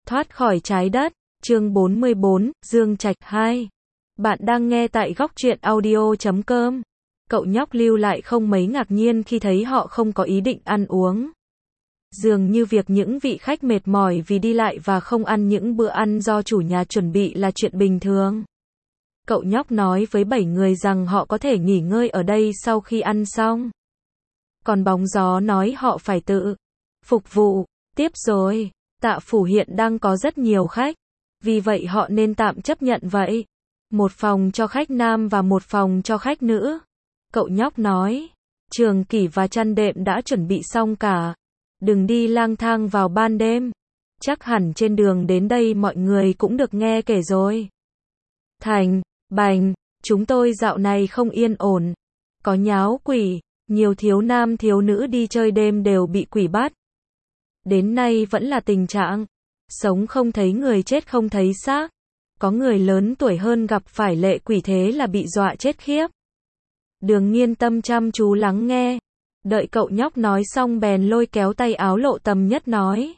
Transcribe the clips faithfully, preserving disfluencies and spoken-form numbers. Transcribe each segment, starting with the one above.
Thoát khỏi trái đất, chương bốn mươi bốn, Dương Trạch hai. Bạn đang nghe tại góc truyện audio chấm com. Cậu nhóc Lưu lại không mấy ngạc nhiên khi thấy họ không có ý định ăn uống. Dường như việc những vị khách mệt mỏi vì đi lại và không ăn những bữa ăn do chủ nhà chuẩn bị là chuyện bình thường. Cậu nhóc nói với bảy người rằng họ có thể nghỉ ngơi ở đây sau khi ăn xong. Còn bóng gió nói họ phải tự phục vụ. Tiếp rồi, Tạ Phủ hiện đang có rất nhiều khách, vì vậy họ nên tạm chấp nhận vậy. Một phòng cho khách nam và một phòng cho khách nữ. Cậu nhóc nói, Trường Kỷ và chăn đệm đã chuẩn bị xong cả. Đừng đi lang thang vào ban đêm. Chắc hẳn trên đường đến đây mọi người cũng được nghe kể rồi. Thành, bành, chúng tôi dạo này không yên ổn. Có nháo quỷ, nhiều thiếu nam thiếu nữ đi chơi đêm đều bị quỷ bắt. Đến nay vẫn là tình trạng. Sống không thấy người, chết không thấy xác. Có người lớn tuổi hơn gặp phải lệ quỷ thế là bị dọa chết khiếp. Đường Nghiên Tâm chăm chú lắng nghe. Đợi cậu nhóc nói xong bèn lôi kéo tay áo lộ tầm nhất nói.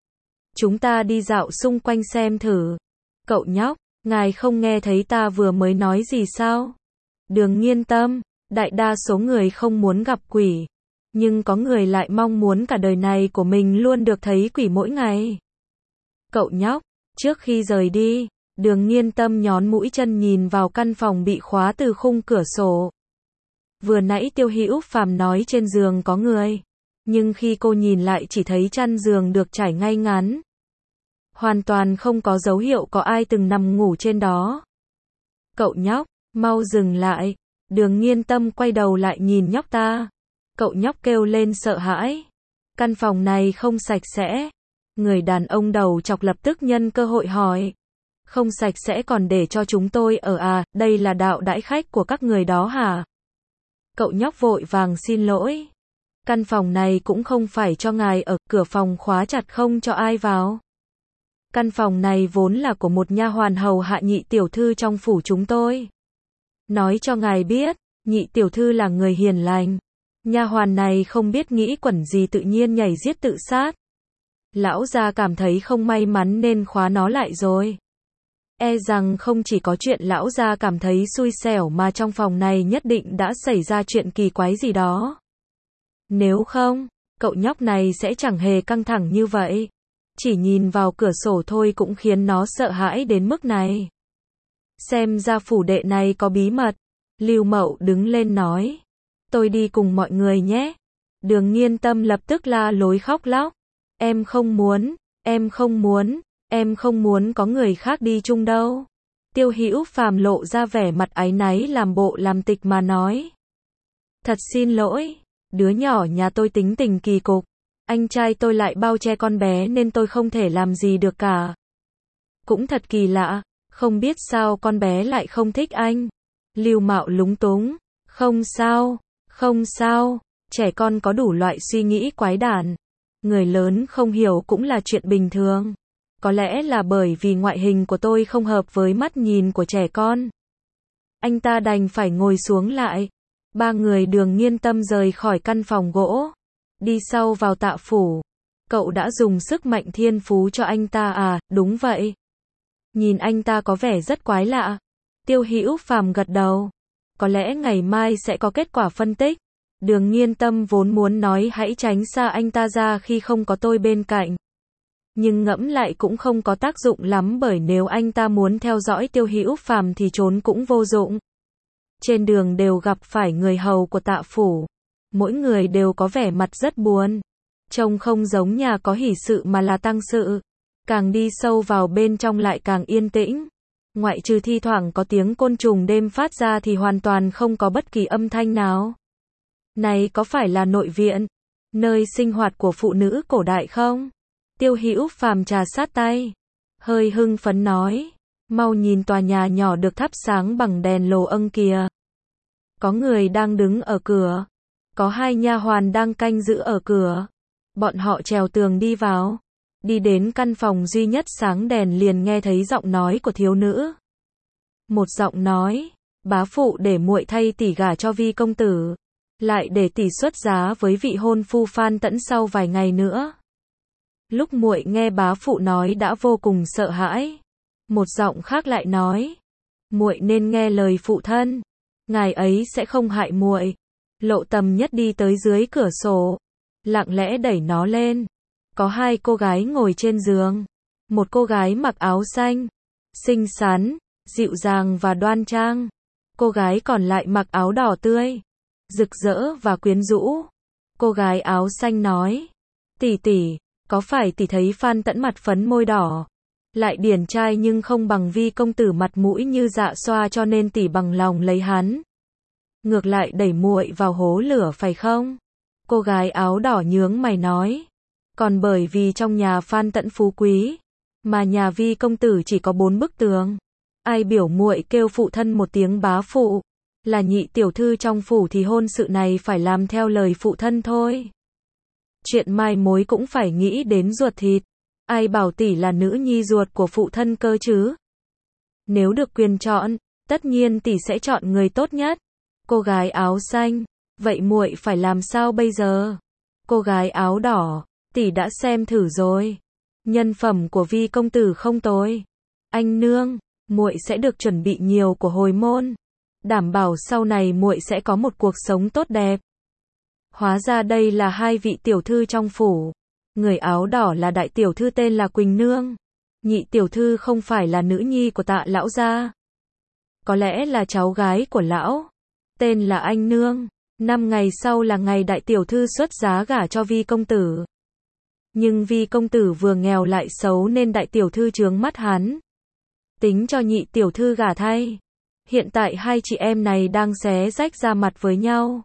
Chúng ta đi dạo xung quanh xem thử. Cậu nhóc, ngài không nghe thấy ta vừa mới nói gì sao? Đường Nghiên Tâm, đại đa số người không muốn gặp quỷ. Nhưng có người lại mong muốn cả đời này của mình luôn được thấy quỷ mỗi ngày. Cậu nhóc, trước khi rời đi, Đường Nghiên Tâm nhón mũi chân nhìn vào căn phòng bị khóa từ khung cửa sổ. Vừa nãy Tiêu Hữu Phàm nói trên giường có người, nhưng khi cô nhìn lại chỉ thấy chăn giường được trải ngay ngắn. Hoàn toàn không có dấu hiệu có ai từng nằm ngủ trên đó. Cậu nhóc, mau dừng lại. Đường Nghiên Tâm quay đầu lại nhìn nhóc ta. Cậu nhóc kêu lên sợ hãi. Căn phòng này không sạch sẽ. Người đàn ông đầu chọc lập tức nhân cơ hội hỏi. Không sạch sẽ còn để cho chúng tôi ở à, đây là đạo đãi khách của các người đó hả? Cậu nhóc vội vàng xin lỗi. Căn phòng này cũng không phải cho ngài ở, cửa phòng khóa chặt không cho ai vào. Căn phòng này vốn là của một nha hoàn hầu hạ nhị tiểu thư trong phủ chúng tôi. Nói cho ngài biết, nhị tiểu thư là người hiền lành. Nha hoàn này không biết nghĩ quẩn gì tự nhiên nhảy giết tự sát. Lão gia cảm thấy không may mắn nên khóa nó lại rồi. E rằng không chỉ có chuyện lão gia cảm thấy xui xẻo mà trong phòng này nhất định đã xảy ra chuyện kỳ quái gì đó. Nếu không, cậu nhóc này sẽ chẳng hề căng thẳng như vậy. Chỉ nhìn vào cửa sổ thôi cũng khiến nó sợ hãi đến mức này. Xem ra phủ đệ này có bí mật. Lưu Mậu đứng lên nói. Tôi đi cùng mọi người nhé. Đường Nghiên Tâm lập tức la lối khóc lóc. Em không muốn, em không muốn, em không muốn có người khác đi chung đâu. Tiêu Hữu Phàm lộ ra vẻ mặt áy náy làm bộ làm tịch mà nói. Thật xin lỗi, đứa nhỏ nhà tôi tính tình kỳ cục. Anh trai tôi lại bao che con bé nên tôi không thể làm gì được cả. Cũng thật kỳ lạ, không biết sao con bé lại không thích anh. Lưu Mạo lúng túng. Không sao, không sao, trẻ con có đủ loại suy nghĩ quái đản. Người lớn không hiểu cũng là chuyện bình thường. Có lẽ là bởi vì ngoại hình của tôi không hợp với mắt nhìn của trẻ con. Anh ta đành phải ngồi xuống lại. Ba người Đường Nghiên Tâm rời khỏi căn phòng gỗ. Đi sau vào Tạ phủ. Cậu đã dùng sức mạnh thiên phú cho anh ta à, đúng vậy. Nhìn anh ta có vẻ rất quái lạ. Tiêu Hữu Phàm gật đầu. Có lẽ ngày mai sẽ có kết quả phân tích. Đường Nghiên Tâm vốn muốn nói hãy tránh xa anh ta ra khi không có tôi bên cạnh. Nhưng ngẫm lại cũng không có tác dụng lắm bởi nếu anh ta muốn theo dõi Tiêu Hữu Phàm thì trốn cũng vô dụng. Trên đường đều gặp phải người hầu của Tạ phủ. Mỗi người đều có vẻ mặt rất buồn. Trông không giống nhà có hỷ sự mà là tang sự. Càng đi sâu vào bên trong lại càng yên tĩnh. Ngoại trừ thi thoảng có tiếng côn trùng đêm phát ra thì hoàn toàn không có bất kỳ âm thanh nào. Này có phải là nội viện, nơi sinh hoạt của phụ nữ cổ đại không? Tiêu Hữu Phàm trà sát tay, hơi hưng phấn nói, mau nhìn tòa nhà nhỏ được thắp sáng bằng đèn lồ âng kìa. Có người đang đứng ở cửa, có hai nha hoàn đang canh giữ ở cửa. Bọn họ trèo tường đi vào, đi đến căn phòng duy nhất sáng đèn liền nghe thấy giọng nói của thiếu nữ. Một giọng nói, bá phụ để muội thay tỷ gả cho Vi công tử. Lại để tỷ xuất giá với vị hôn phu Phan Tẫn sau vài ngày nữa. Lúc muội nghe bá phụ nói đã vô cùng sợ hãi. Một giọng khác lại nói, muội nên nghe lời phụ thân, ngài ấy sẽ không hại muội. Lộ Tầm Nhất đi tới dưới cửa sổ, lặng lẽ đẩy nó lên. Có hai cô gái ngồi trên giường. Một cô gái mặc áo xanh, xinh xắn, dịu dàng và đoan trang. Cô gái còn lại mặc áo đỏ tươi, rực rỡ và quyến rũ. Cô gái áo xanh nói, tỷ tỷ, có phải tỷ thấy Phan Tẫn mặt phấn môi đỏ, lại điển trai nhưng không bằng Vi công tử mặt mũi như Dạ Xoa cho nên tỷ bằng lòng lấy hắn, ngược lại đẩy muội vào hố lửa phải không? Cô gái áo đỏ nhướng mày nói, còn bởi vì trong nhà Phan Tẫn phú quý, mà nhà Vi công tử chỉ có bốn bức tường. Ai biểu muội kêu phụ thân một tiếng bá phụ, là nhị tiểu thư trong phủ thì hôn sự này phải làm theo lời phụ thân thôi. Chuyện mai mối cũng phải nghĩ đến ruột thịt. Ai bảo tỷ là nữ nhi ruột của phụ thân cơ chứ? Nếu được quyền chọn, tất nhiên tỷ sẽ chọn người tốt nhất. Cô gái áo xanh, vậy muội phải làm sao bây giờ? Cô gái áo đỏ, tỷ đã xem thử rồi. Nhân phẩm của Vi công tử không tồi. Anh nương, muội sẽ được chuẩn bị nhiều của hồi môn, đảm bảo sau này muội sẽ có một cuộc sống tốt đẹp. Hóa ra đây là hai vị tiểu thư trong phủ. Người áo đỏ là đại tiểu thư tên là Quỳnh Nương. Nhị tiểu thư không phải là nữ nhi của Tạ lão gia, có lẽ là cháu gái của lão, tên là Anh Nương. Năm ngày sau là ngày đại tiểu thư xuất giá gả cho Vi công tử. Nhưng Vi công tử vừa nghèo lại xấu nên đại tiểu thư chướng mắt hắn, tính cho nhị tiểu thư gả thay. Hiện tại hai chị em này đang xé rách ra mặt với nhau.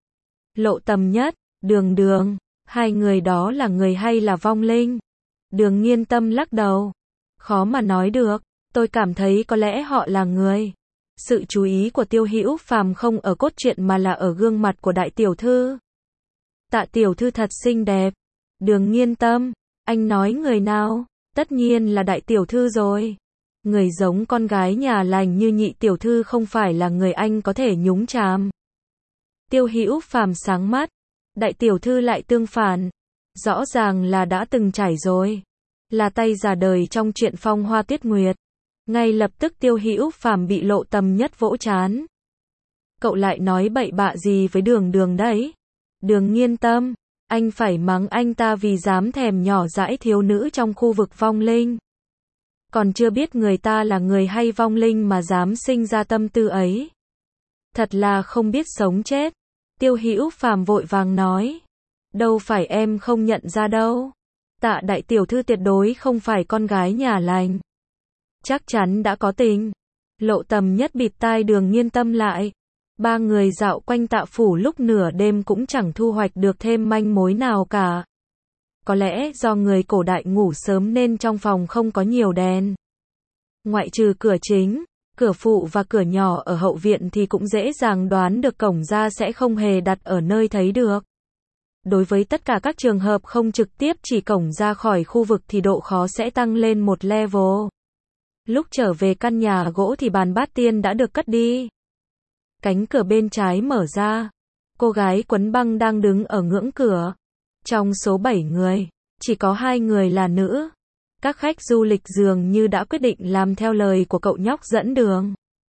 Lộ Tầm Nhất, Đường Đường, hai người đó là người hay là vong linh? Đường Nghiên Tâm lắc đầu, khó mà nói được, tôi cảm thấy có lẽ họ là người. Sự chú ý của Tiêu Hữu Phàm không ở cốt truyện mà là ở gương mặt của đại tiểu thư. Tạ tiểu thư thật xinh đẹp. Đường Nghiên Tâm, anh nói người nào? Tất nhiên là đại tiểu thư rồi. Người giống con gái nhà lành như nhị tiểu thư không phải là người anh có thể nhúng chàm. Tiêu Hữu Phàm sáng mắt, đại tiểu thư lại tương phản, rõ ràng là đã từng trải rồi, là tay già đời trong chuyện Phong Hoa Tuyết Nguyệt. Ngay lập tức Tiêu Hữu Phàm bị Lộ Tầm Nhất vỗ trán. Cậu lại nói bậy bạ gì với Đường Đường đấy? Đường Nghiên Tâm, anh phải mắng anh ta vì dám thèm nhỏ dãi thiếu nữ trong khu vực vong linh. Còn chưa biết người ta là người hay vong linh mà dám sinh ra tâm tư ấy. Thật là không biết sống chết. Tiêu Hữu Phàm vội vàng nói, đâu phải em không nhận ra đâu. Tạ đại tiểu thư tuyệt đối không phải con gái nhà lành, chắc chắn đã có tình. Lộ Tầm Nhất bịt tai Đường Nghiên Tâm lại. Ba người dạo quanh Tạ phủ lúc nửa đêm cũng chẳng thu hoạch được thêm manh mối nào cả. Có lẽ do người cổ đại ngủ sớm nên trong phòng không có nhiều đèn. Ngoại trừ cửa chính, cửa phụ và cửa nhỏ ở hậu viện thì cũng dễ dàng đoán được cổng ra sẽ không hề đặt ở nơi thấy được. Đối với tất cả các trường hợp không trực tiếp chỉ cổng ra khỏi khu vực thì độ khó sẽ tăng lên một level. Lúc trở về căn nhà gỗ thì bàn bát tiên đã được cất đi. Cánh cửa bên trái mở ra. Cô gái quấn băng đang đứng ở ngưỡng cửa. Trong số bảy người, chỉ có hai người là nữ. Các khách du lịch dường như đã quyết định làm theo lời của cậu nhóc dẫn đường.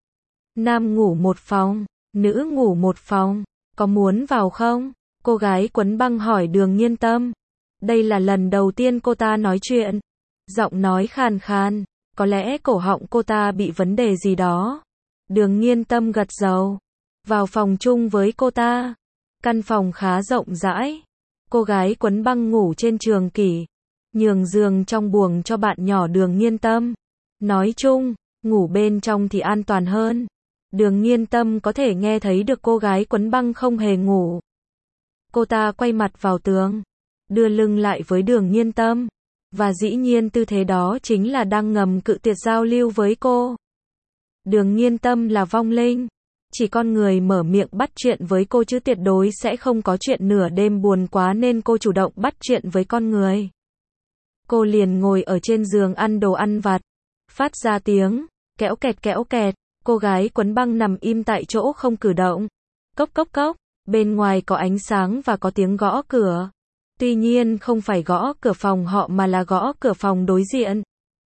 Nam ngủ một phòng, nữ ngủ một phòng. Có muốn vào không? Cô gái quấn băng hỏi Đường Nghiên Tâm. Đây là lần đầu tiên cô ta nói chuyện. Giọng nói khàn khàn. Có lẽ cổ họng cô ta bị vấn đề gì đó. Đường Nghiên Tâm gật đầu. Vào phòng chung với cô ta. Căn phòng khá rộng rãi. Cô gái quấn băng ngủ trên trường kỷ, nhường giường trong buồng cho bạn nhỏ Đường Nghiên Tâm. Nói chung, ngủ bên trong thì an toàn hơn. Đường Nghiên Tâm có thể nghe thấy được cô gái quấn băng không hề ngủ. Cô ta quay mặt vào tường, đưa lưng lại với Đường Nghiên Tâm. Và dĩ nhiên tư thế đó chính là đang ngầm cự tuyệt giao lưu với cô. Đường Nghiên Tâm là vong linh. Chỉ con người mở miệng bắt chuyện với cô chứ tuyệt đối sẽ không có chuyện nửa đêm buồn quá nên cô chủ động bắt chuyện với con người. Cô liền ngồi ở trên giường ăn đồ ăn vặt, phát ra tiếng kéo kẹt kéo kẹt. Cô gái quấn băng nằm im tại chỗ không cử động. Cốc cốc cốc, bên ngoài có ánh sáng và có tiếng gõ cửa. Tuy nhiên không phải gõ cửa phòng họ mà là gõ cửa phòng đối diện.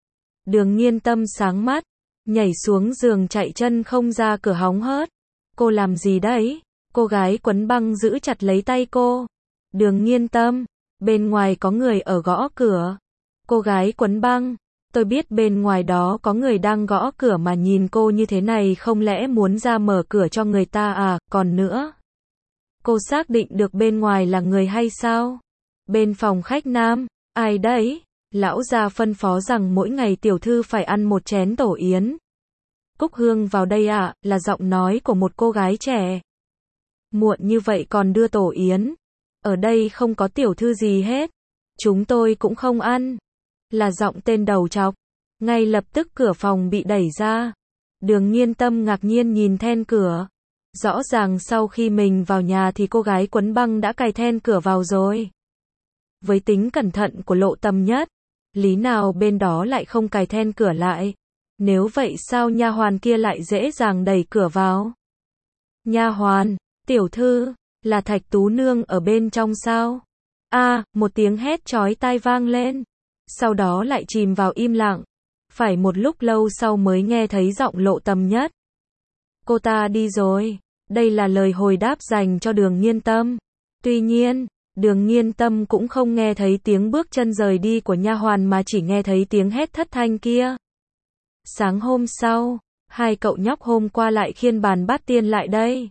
Đường Nghiên Tâm sáng mắt, nhảy xuống giường chạy chân không ra cửa hóng hớt. Cô làm gì đấy? Cô gái quấn băng giữ chặt lấy tay cô. Đường Nghiên Tâm, bên ngoài có người ở gõ cửa. Cô gái quấn băng, tôi biết bên ngoài đó có người đang gõ cửa mà nhìn cô như thế này không lẽ muốn ra mở cửa cho người ta à, còn nữa. Cô xác định được bên ngoài là người hay sao? Bên phòng khách nam, ai đấy? Lão già phân phó rằng mỗi ngày tiểu thư phải ăn một chén tổ yến. Cúc Hương vào đây ạ, à, là giọng nói của một cô gái trẻ. Muộn như vậy còn đưa tổ yến. Ở đây không có tiểu thư gì hết. Chúng tôi cũng không ăn. Là giọng tên đầu trọc. Ngay lập tức cửa phòng bị đẩy ra. Đường Nghiên Tâm ngạc nhiên nhìn then cửa. Rõ ràng sau khi mình vào nhà thì cô gái quấn băng đã cài then cửa vào rồi. Với tính cẩn thận của Lộ Tầm Nhất, lý nào bên đó lại không cài then cửa lại? Nếu vậy sao nha hoàn kia lại dễ dàng đẩy cửa vào? Nha hoàn, tiểu thư, là Thạch Tú Nương ở bên trong sao? A, à, một tiếng hét chói tai vang lên. Sau đó lại chìm vào im lặng. Phải một lúc lâu sau mới nghe thấy giọng Lộ Tầm Nhất. Cô ta đi rồi. Đây là lời hồi đáp dành cho Đường Nghiên Tâm. Tuy nhiên, Đường Nghiên Tâm cũng không nghe thấy tiếng bước chân rời đi của nha hoàn mà chỉ nghe thấy tiếng hét thất thanh kia. Sáng hôm sau, hai cậu nhóc hôm qua lại khiêng bàn bát tiên lại đây.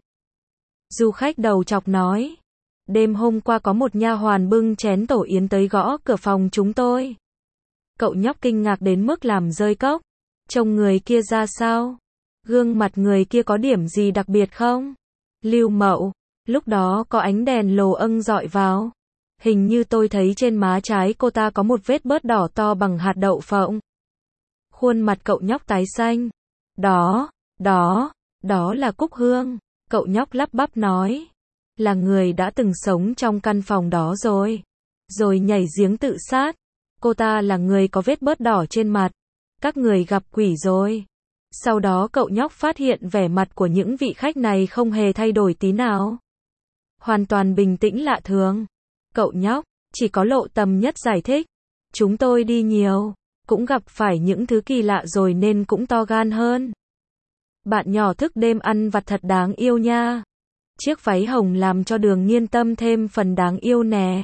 Du khách đầu chọc nói, đêm hôm qua có một nha hoàn bưng chén tổ yến tới gõ cửa phòng chúng tôi. Cậu nhóc kinh ngạc đến mức làm rơi cốc. Trông người kia ra sao? Gương mặt người kia có điểm gì đặc biệt không? Lưu Mậu, lúc đó có ánh đèn lồ âng dọi vào. Hình như tôi thấy trên má trái cô ta có một vết bớt đỏ to bằng hạt đậu phộng. Khuôn mặt cậu nhóc tái xanh. Đó, đó, đó là Cúc Hương. Cậu nhóc lắp bắp nói. Là người đã từng sống trong căn phòng đó rồi. Rồi nhảy giếng tự sát. Cô ta là người có vết bớt đỏ trên mặt. Các người gặp quỷ rồi. Sau đó cậu nhóc phát hiện vẻ mặt của những vị khách này không hề thay đổi tí nào. Hoàn toàn bình tĩnh lạ thường. Cậu nhóc, chỉ có Lộ Tầm Nhất giải thích. Chúng tôi đi nhiều, cũng gặp phải những thứ kỳ lạ rồi nên cũng to gan hơn. Bạn nhỏ thức đêm ăn vặt thật đáng yêu nha. Chiếc váy hồng làm cho Đường Nghiên Tâm thêm phần đáng yêu nè.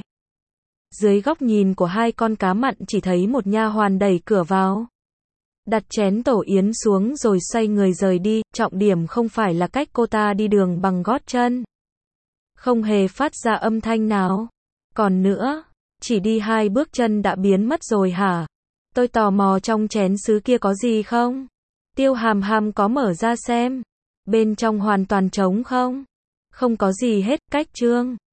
Dưới góc nhìn của hai con cá mặn chỉ thấy một nha hoàn đẩy cửa vào. Đặt chén tổ yến xuống rồi xoay người rời đi, trọng điểm không phải là cách cô ta đi đường bằng gót chân. Không hề phát ra âm thanh nào. Còn nữa, chỉ đi hai bước chân đã biến mất rồi hả? Tôi tò mò trong chén sứ kia có gì không? Tiêu Hàm Hàm có mở ra xem. Bên trong hoàn toàn trống không? Không có gì hết, cách chương.